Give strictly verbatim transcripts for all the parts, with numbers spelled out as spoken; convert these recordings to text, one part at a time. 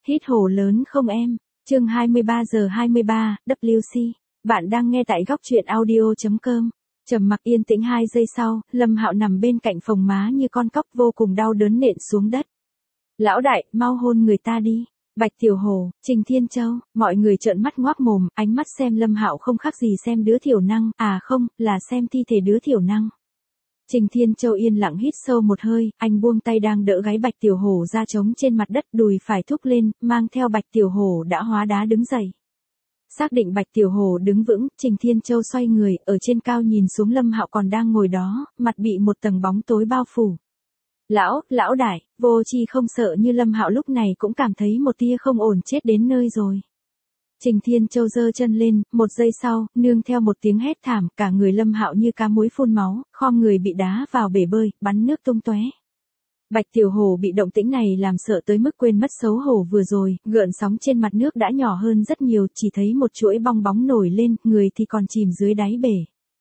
Hít hổ lớn không em? Chương hai mươi ba giờ hai mươi ba, W C. Bạn đang nghe tại góc truyện audio.com. Trầm mặc yên tĩnh hai giây sau, Lâm Hạo nằm bên cạnh phồng má như con cóc vô cùng đau đớn nện xuống đất. Lão đại, mau hôn người ta đi. Bạch Tiểu Hồ, Trình Thiên Châu, mọi người trợn mắt ngoác mồm, ánh mắt xem Lâm Hạo không khác gì xem đứa thiểu năng, à không, là xem thi thể đứa thiểu năng. Trình Thiên Châu yên lặng hít sâu một hơi, anh buông tay đang đỡ gáy Bạch Tiểu Hổ ra trống trên mặt đất, đùi phải thúc lên, mang theo Bạch Tiểu Hổ đã hóa đá đứng dậy. Xác định Bạch Tiểu Hổ đứng vững, Trình Thiên Châu xoay người, ở trên cao nhìn xuống Lâm Hạo còn đang ngồi đó, mặt bị một tầng bóng tối bao phủ. Lão, lão đại, vô tri không sợ như Lâm Hạo lúc này cũng cảm thấy một tia không ổn, chết đến nơi rồi. Trình Thiên Châu giơ chân lên, một giây sau, nương theo một tiếng hét thảm, cả người Lâm Hạo như cá muối phun máu, khom người bị đá vào bể bơi, bắn nước tung tóe. Bạch Tiểu Hồ bị động tĩnh này làm sợ tới mức quên mất xấu hổ vừa rồi, gợn sóng trên mặt nước đã nhỏ hơn rất nhiều, chỉ thấy một chuỗi bong bóng nổi lên, người thì còn chìm dưới đáy bể.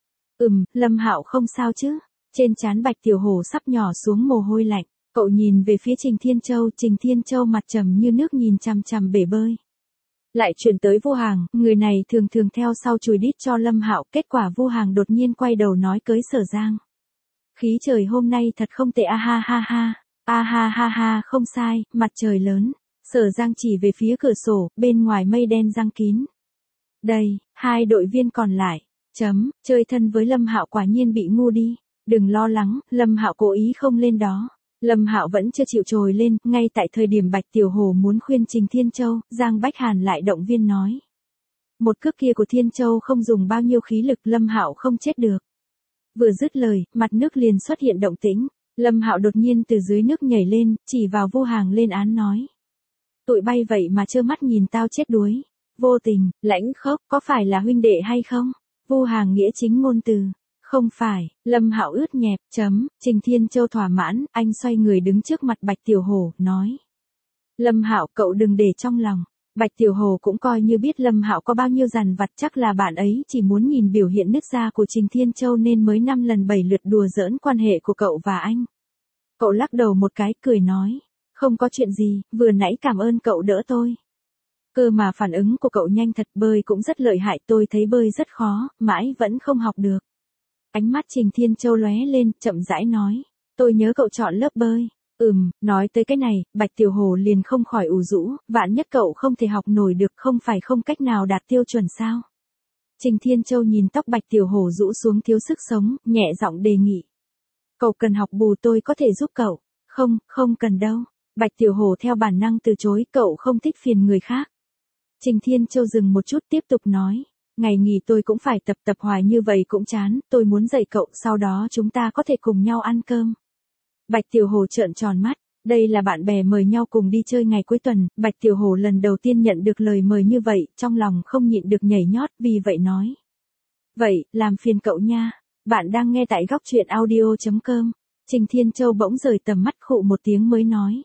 Ừm, Lâm Hạo không sao chứ? Trên trán Bạch Tiểu Hồ sắp nhỏ xuống mồ hôi lạnh, cậu nhìn về phía Trình Thiên Châu, Trình Thiên Châu mặt trầm như nước nhìn chằm chằm bể bơi. Lại chuyển tới Vô Hàng, người này thường thường theo sau chùi đít cho Lâm Hạo, kết quả Vô Hàng đột nhiên quay đầu nói cưới Sở Giang. Khí trời hôm nay thật không tệ, a ha ha ha, a ha ha ha, không sai, mặt trời lớn. Sở Giang chỉ về phía cửa sổ, bên ngoài mây đen giăng kín. Đây, hai đội viên còn lại, chấm, chơi thân với Lâm Hạo quả nhiên bị ngu đi. Đừng lo lắng, Lâm Hạo cố ý không lên đó. Lâm Hạo vẫn chưa chịu trồi lên, ngay tại thời điểm Bạch Tiểu Hồ muốn khuyên Trình Thiên Châu, Giang Bách Hàn lại động viên nói. Một cước kia của Thiên Châu không dùng bao nhiêu khí lực, Lâm Hạo không chết được. Vừa dứt lời, mặt nước liền xuất hiện động tĩnh, Lâm Hạo đột nhiên từ dưới nước nhảy lên, chỉ vào Vô Hàng lên án nói. Tụi bay vậy mà trơ mắt nhìn tao chết đuối. Vô Tình, Lãnh Khốc, có phải là huynh đệ hay không? Vô Hàng nghĩa chính ngôn từ. Không phải, Lâm Hạo ướt nhẹp, chấm, Trình Thiên Châu thỏa mãn, anh xoay người đứng trước mặt Bạch Tiểu Hồ, nói. Lâm Hạo, cậu đừng để trong lòng. Bạch Tiểu Hồ cũng coi như biết Lâm Hạo có bao nhiêu dằn vặt, chắc là bạn ấy chỉ muốn nhìn biểu hiện nứt da của Trình Thiên Châu nên mới năm lần bảy lượt đùa giỡn quan hệ của cậu và anh. Cậu lắc đầu một cái, cười nói. Không có chuyện gì, vừa nãy cảm ơn cậu đỡ tôi. Cơ mà phản ứng của cậu nhanh thật, bơi cũng rất lợi hại, tôi thấy bơi rất khó, mãi vẫn không học được. Ánh mắt Trình Thiên Châu lóe lên, chậm rãi nói. Tôi nhớ cậu chọn lớp bơi. Ừm, nói tới cái này, Bạch Tiểu Hồ liền không khỏi ủ rũ, vạn nhất cậu không thể học nổi được, không phải không cách nào đạt tiêu chuẩn sao? Trình Thiên Châu nhìn tóc Bạch Tiểu Hồ rũ xuống thiếu sức sống, nhẹ giọng đề nghị. Cậu cần học bù, tôi có thể giúp cậu. Không, không cần đâu. Bạch Tiểu Hồ theo bản năng từ chối, cậu không thích phiền người khác. Trình Thiên Châu dừng một chút tiếp tục nói. Ngày nghỉ tôi cũng phải tập tập hoài như vậy cũng chán, tôi muốn dạy cậu, sau đó chúng ta có thể cùng nhau ăn cơm. Bạch Tiểu Hồ trợn tròn mắt, đây là bạn bè mời nhau cùng đi chơi ngày cuối tuần, Bạch Tiểu Hồ lần đầu tiên nhận được lời mời như vậy, trong lòng không nhịn được nhảy nhót, vì vậy nói. Vậy, làm phiền cậu nha, bạn đang nghe tại góc truyện audio.com, Trình Thiên Châu bỗng rời tầm mắt khụ một tiếng mới nói.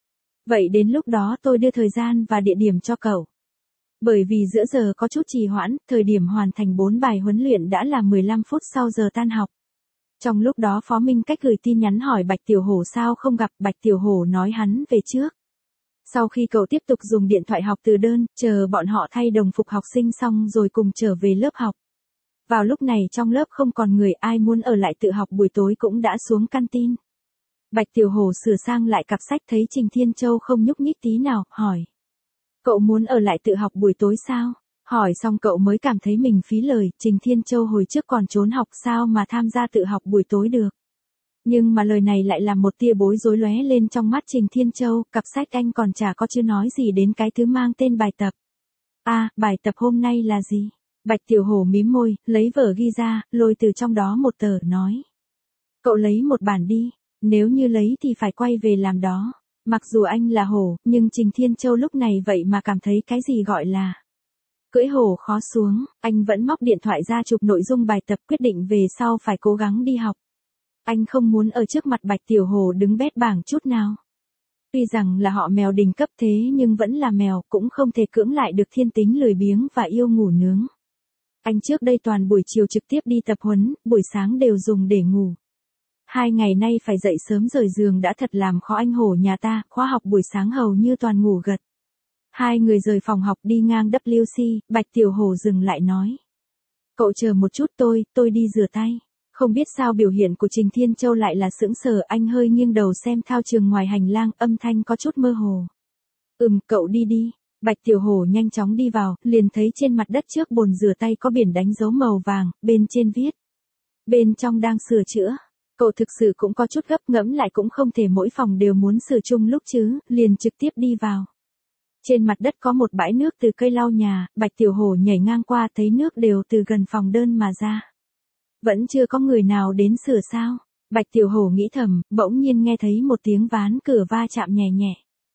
Vậy đến lúc đó tôi đưa thời gian và địa điểm cho cậu. Bởi vì giữa giờ có chút trì hoãn, thời điểm hoàn thành bốn bài huấn luyện đã là mười lăm phút sau giờ tan học. Trong lúc đó Phó Minh Cách gửi tin nhắn hỏi Bạch Tiểu Hồ sao không gặp, Bạch Tiểu Hồ nói hắn về trước. Sau khi cậu tiếp tục dùng điện thoại học từ đơn, chờ bọn họ thay đồng phục học sinh xong rồi cùng trở về lớp học. Vào lúc này trong lớp không còn người, ai muốn ở lại tự học buổi tối cũng đã xuống canteen. Bạch Tiểu Hồ sửa sang lại cặp sách thấy Trình Thiên Châu không nhúc nhích tí nào, hỏi. Cậu muốn ở lại tự học buổi tối sao? Hỏi xong cậu mới cảm thấy mình phí lời, Trình Thiên Châu hồi trước còn trốn học sao mà tham gia tự học buổi tối được. Nhưng mà lời này lại làm một tia bối rối lóe lên trong mắt Trình Thiên Châu, cặp sách anh còn chả có chưa nói gì đến cái thứ mang tên bài tập. À, bài tập hôm nay là gì? Bạch Tiểu Hồ mím môi, lấy vở ghi ra, lôi từ trong đó một tờ, nói. Cậu lấy một bản đi, nếu như lấy thì phải quay về làm đó. Mặc dù anh là hổ, nhưng Trình Thiên Châu lúc này vậy mà cảm thấy cái gì gọi là cưỡi hổ khó xuống, anh vẫn móc điện thoại ra chụp nội dung bài tập, quyết định về sau phải cố gắng đi học. Anh không muốn ở trước mặt Bạch Tiểu Hồ đứng bét bảng chút nào. Tuy rằng là họ mèo đỉnh cấp thế nhưng vẫn là mèo, cũng không thể cưỡng lại được thiên tính lười biếng và yêu ngủ nướng. Anh trước đây toàn buổi chiều trực tiếp đi tập huấn, buổi sáng đều dùng để ngủ. Hai ngày nay phải dậy sớm rời giường đã thật làm khó anh hổ nhà ta, khóa học buổi sáng hầu như toàn ngủ gật. Hai người rời phòng học đi ngang W C, Bạch Tiểu Hổ dừng lại nói. Cậu chờ một chút tôi, tôi đi rửa tay. Không biết sao biểu hiện của Trình Thiên Châu lại là sững sờ, anh hơi nghiêng đầu xem thao trường ngoài hành lang, âm thanh có chút mơ hồ. Ừm, cậu đi đi. Bạch Tiểu Hổ nhanh chóng đi vào, liền thấy trên mặt đất trước bồn rửa tay có biển đánh dấu màu vàng, bên trên viết. Bên trong đang sửa chữa. Cậu thực sự cũng có chút gấp, ngẫm lại cũng không thể mỗi phòng đều muốn sửa chung lúc chứ, liền trực tiếp đi vào. Trên mặt đất có một bãi nước từ cây lau nhà, Bạch Tiểu Hổ nhảy ngang qua thấy nước đều từ gần phòng đơn mà ra. Vẫn chưa có người nào đến sửa sao? Bạch Tiểu Hổ nghĩ thầm, bỗng nhiên nghe thấy một tiếng ván cửa va chạm nhẹ nhẹ.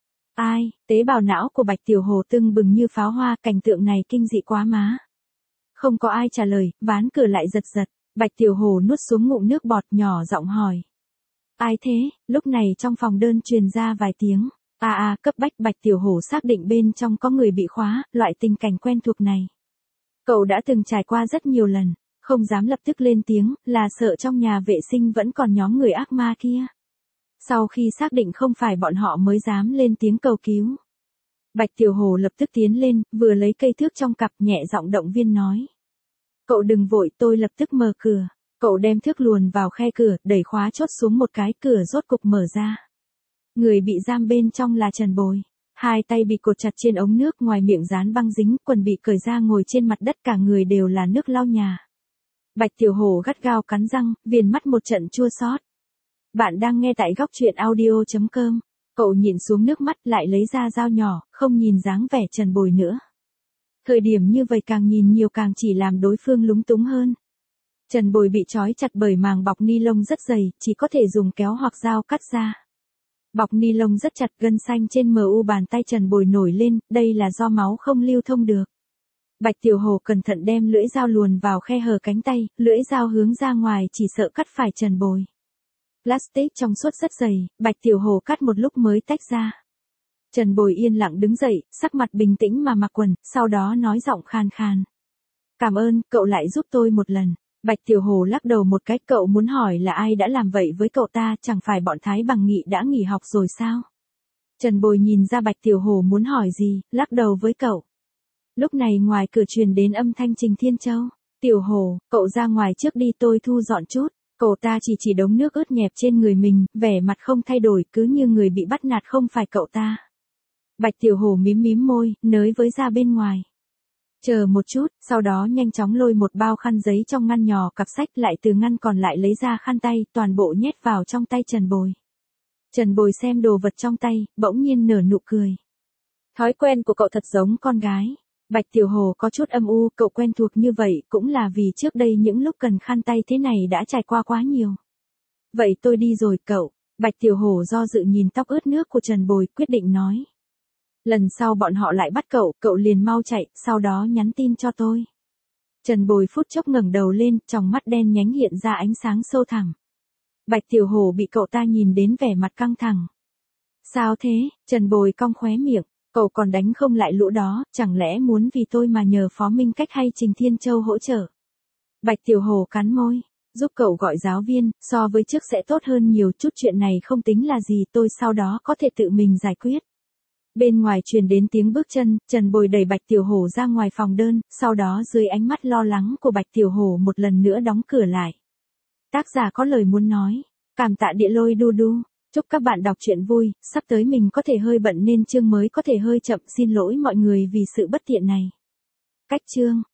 Ai? Tế bào não của Bạch Tiểu Hổ tưng bừng như pháo hoa, cảnh tượng này kinh dị quá má. Không có ai trả lời, ván cửa lại giật giật. Bạch Tiểu Hổ nuốt xuống ngụm nước bọt, nhỏ giọng hỏi. Ai thế? Lúc này trong phòng đơn truyền ra vài tiếng. À à, cấp bách. Bạch Tiểu Hổ xác định bên trong có người bị khóa, loại tình cảnh quen thuộc này. Cậu đã từng trải qua rất nhiều lần, không dám lập tức lên tiếng, là sợ trong nhà vệ sinh vẫn còn nhóm người ác ma kia. Sau khi xác định không phải bọn họ mới dám lên tiếng cầu cứu. Bạch Tiểu Hổ lập tức tiến lên, vừa lấy cây thước trong cặp, nhẹ giọng động viên nói. Cậu đừng vội, tôi lập tức mở cửa. Cậu đem thước luồn vào khe cửa, đẩy khóa chốt xuống một cái, cửa rốt cục mở ra. Người bị giam bên trong là Trần Bồi. Hai tay bị cột chặt trên ống nước, ngoài miệng dán băng dính, quần bị cởi ra, ngồi trên mặt đất, cả người đều là nước lau nhà. Bạch Tiểu Hổ gắt gao cắn răng, viền mắt một trận chua xót. Bạn đang nghe tại góc truyện audio chấm com. Cậu nhìn xuống nước mắt, lại lấy ra dao nhỏ, không nhìn dáng vẻ Trần Bồi nữa. Thời điểm như vậy càng nhìn nhiều càng chỉ làm đối phương lúng túng hơn. Trần Bồi bị trói chặt bởi màng bọc ni lông rất dày, chỉ có thể dùng kéo hoặc dao cắt ra. Bọc ni lông rất chặt, gân xanh trên mu bàn tay Trần Bồi nổi lên, đây là do máu không lưu thông được. Bạch Tiểu Hổ cẩn thận đem lưỡi dao luồn vào khe hở cánh tay, lưỡi dao hướng ra ngoài, chỉ sợ cắt phải Trần Bồi. Plastic trong suốt rất dày, Bạch Tiểu Hổ cắt một lúc mới tách ra. Trần Bồi yên lặng đứng dậy, sắc mặt bình tĩnh mà mặc quần, sau đó nói giọng khan khan. Cảm ơn, cậu lại giúp tôi một lần. Bạch Tiểu Hổ lắc đầu một cái, cậu muốn hỏi là ai đã làm vậy với cậu ta, chẳng phải bọn Thái Bằng Nghị đã nghỉ học rồi sao? Trần Bồi nhìn ra Bạch Tiểu Hổ muốn hỏi gì, lắc đầu với cậu. Lúc này ngoài cửa truyền đến âm thanh Trình Thiên Châu. Tiểu Hổ, cậu ra ngoài trước đi, tôi thu dọn chút. Cậu ta chỉ chỉ đống nước ướt nhẹp trên người mình, vẻ mặt không thay đổi, cứ như người bị bắt nạt không phải cậu ta. Bạch Tiểu Hổ mím mím môi, nới với ra bên ngoài. Chờ một chút, sau đó nhanh chóng lôi một bao khăn giấy trong ngăn nhỏ cặp sách, lại từ ngăn còn lại lấy ra khăn tay, toàn bộ nhét vào trong tay Trần Bồi. Trần Bồi xem đồ vật trong tay, bỗng nhiên nở nụ cười. Thói quen của cậu thật giống con gái. Bạch Tiểu Hổ có chút âm u, cậu quen thuộc như vậy cũng là vì trước đây những lúc cần khăn tay thế này đã trải qua quá nhiều. Vậy tôi đi rồi cậu. Bạch Tiểu Hổ do dự nhìn tóc ướt nước của Trần Bồi, quyết định nói. Lần sau bọn họ lại bắt cậu, cậu liền mau chạy, sau đó nhắn tin cho tôi. Trần Bồi phút chốc ngẩng đầu lên, tròng mắt đen nhánh hiện ra ánh sáng sâu thẳm. Bạch Tiểu Hổ bị cậu ta nhìn đến vẻ mặt căng thẳng. Sao thế? Trần Bồi cong khóe miệng. Cậu còn đánh không lại lũ đó, chẳng lẽ muốn vì tôi mà nhờ Phó Minh Cách hay Trình Thiên Châu hỗ trợ? Bạch Tiểu Hổ cắn môi, giúp cậu gọi giáo viên, so với trước sẽ tốt hơn nhiều, chút chuyện này không tính là gì, tôi sau đó có thể tự mình giải quyết. Bên ngoài truyền đến tiếng bước chân, Trần Bồi đẩy Bạch Tiểu Hổ ra ngoài phòng đơn, sau đó dưới ánh mắt lo lắng của Bạch Tiểu Hổ một lần nữa đóng cửa lại. Tác giả có lời muốn nói, cảm tạ Địa Lôi đu đu. Chúc các bạn đọc truyện vui, sắp tới mình có thể hơi bận nên chương mới có thể hơi chậm, xin lỗi mọi người vì sự bất tiện này. Cách chương